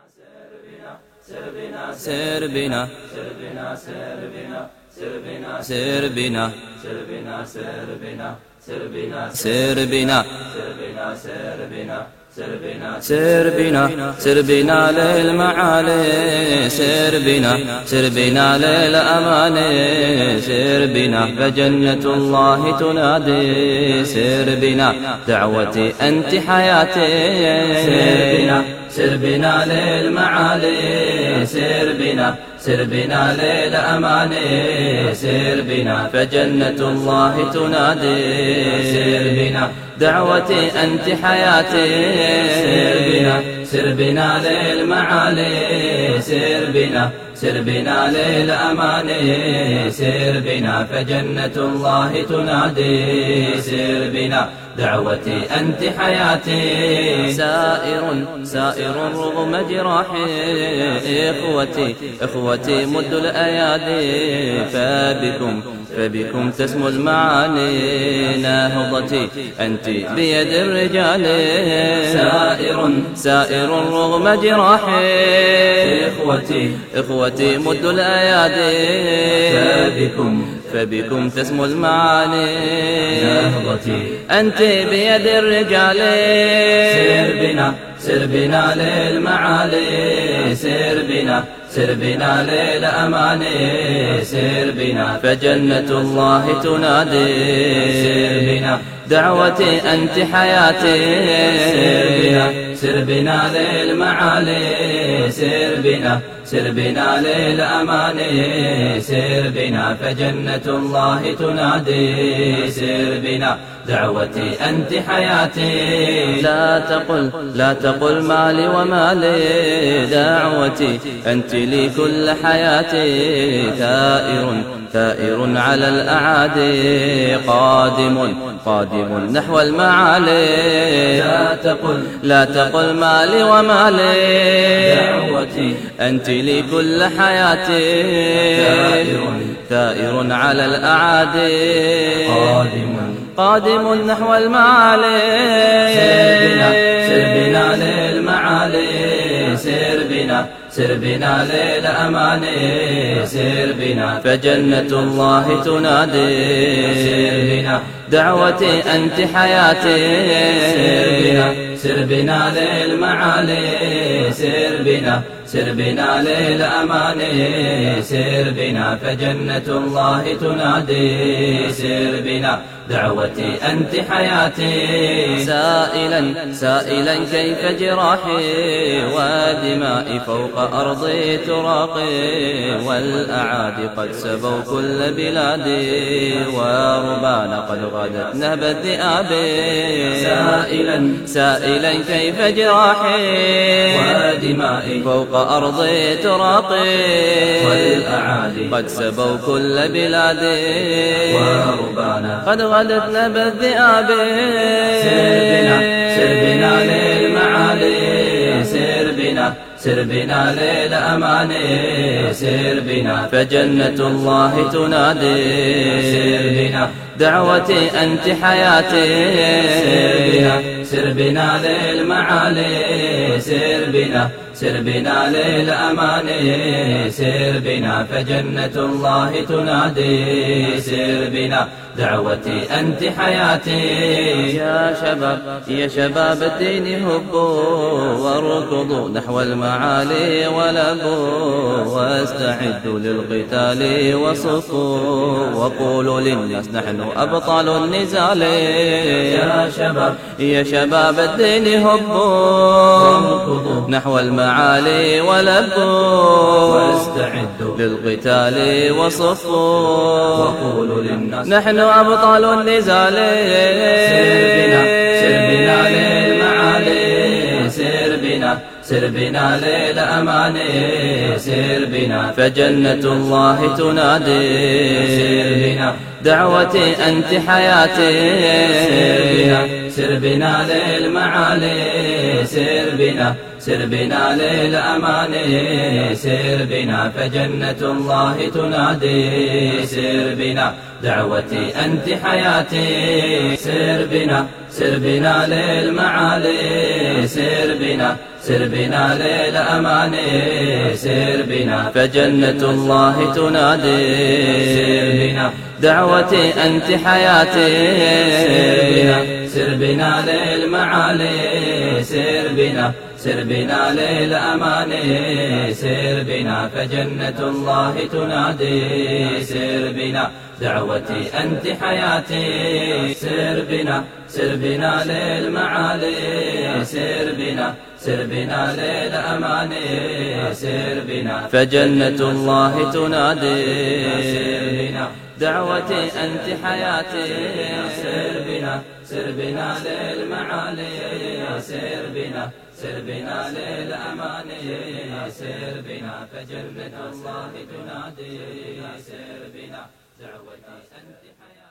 سر بنا سر بنا سر بنا سر بنا سر بنا للمعالي سر بنا للأماني سر بنا فجنة الله تنادي سر بنا دعوتي أنت حياتي سر بنا للمعالي سر بنا للأماني سر بنا فجنة الله تنادي سر بنا دعوتي أنت حياتي سر بنا للمعالي سر بنا للأماني سر بنا فجنة الله تنادي سر بنا دعوتي أنت حياتي سائر رغم جراحي إخوتي مد الأيادي فبكم تسمو المعاني ناهضتي أنت بيد الرجال سائر رغم جراحي إخوتي مد الأيادي فبكم تسمو المعاني نهضتي أنت بيد الرجال سر بنا للمعالي سر بنا للأماني سر بنا فجنة الله تنادي سر بنا دعوتي أنت حياتي سر بنا للمعالي سر بنا للأماني سر بنا فجنة الله تنادي سر بنا دعوتي أنت حياتي لا تقل مالي ومالي دعوتي أنت لي كل حياتي ثائر على الأعادي قادم نحو المعالي لا تقل مالي ومالي دعوتي أنت لي كل حياتي ثائر على الأعادي قادم نحو المعالي سر بنا للمعالي سر بنا للأماني سر بنا فجنة الله تنادي سر بنا دعوتي أنت حياتي سر بنا للمعالي سر بنا للأماني سر بنا فجنة الله تنادي سر بنا دعوتي أنت حياتي سائلا كيف جراحي ودمائي فوق أرضي تراقي والأعادي قد سبوا كل بلادي وربانا قد غدت نهب الذئاب سائلا كيف جراحي ودمائي فوق أرضي تراقي والأعادي قد سبوا كل بلادي وربانا قد غدت نهب الذئاب سر بنا للمعالي سر بنا للأماني سر بنا فجنة الله تنادي سر بنا دعوتي أنت حياتي سر بنا للمعالي سر بنا للأماني سر بنا فجنة الله تنادي سر بنا دعوتي أنت حياتي يا شباب الدين هبوا واركضوا نحو المعالي ولبوا واستعدوا للقتال وصفوا وقولوا للناس نحن أبطال النزال يا شباب الدين هبوا نحو المعالي ولبوا واستعدوا للقتال وصفوا وقولوا للناس نحن أبطال النزال سر بنا للمعالي سر بنا للأماني سر بنا فجنة الله تنادي سر بنا دعوتي أنت حياتي سر بنا للمعالي سر بنا للأماني سر بنا فجنة الله تنادي سر بنا دعوتي أنت حياتي سر بنا للمعالي سر بنا للأماني سر بنا فجنة الله تنادي سر بنا دعوتي أنت حياتي سر بنا سر بنا للمعالي سر بنا سر بنا للأماني سر بنا فجنة الله تنادي سر بنا دعوتي أنت حياتي سر بنا للمعالي سر بنا للأماني سر بنا فجنة الله تنادي سر بنا دعوتي أنت حياتي سر بنا للمعالي سر بنا للأماني سر بنا فجنة الله تنادي سر بنا دعوتي أنت حياتي.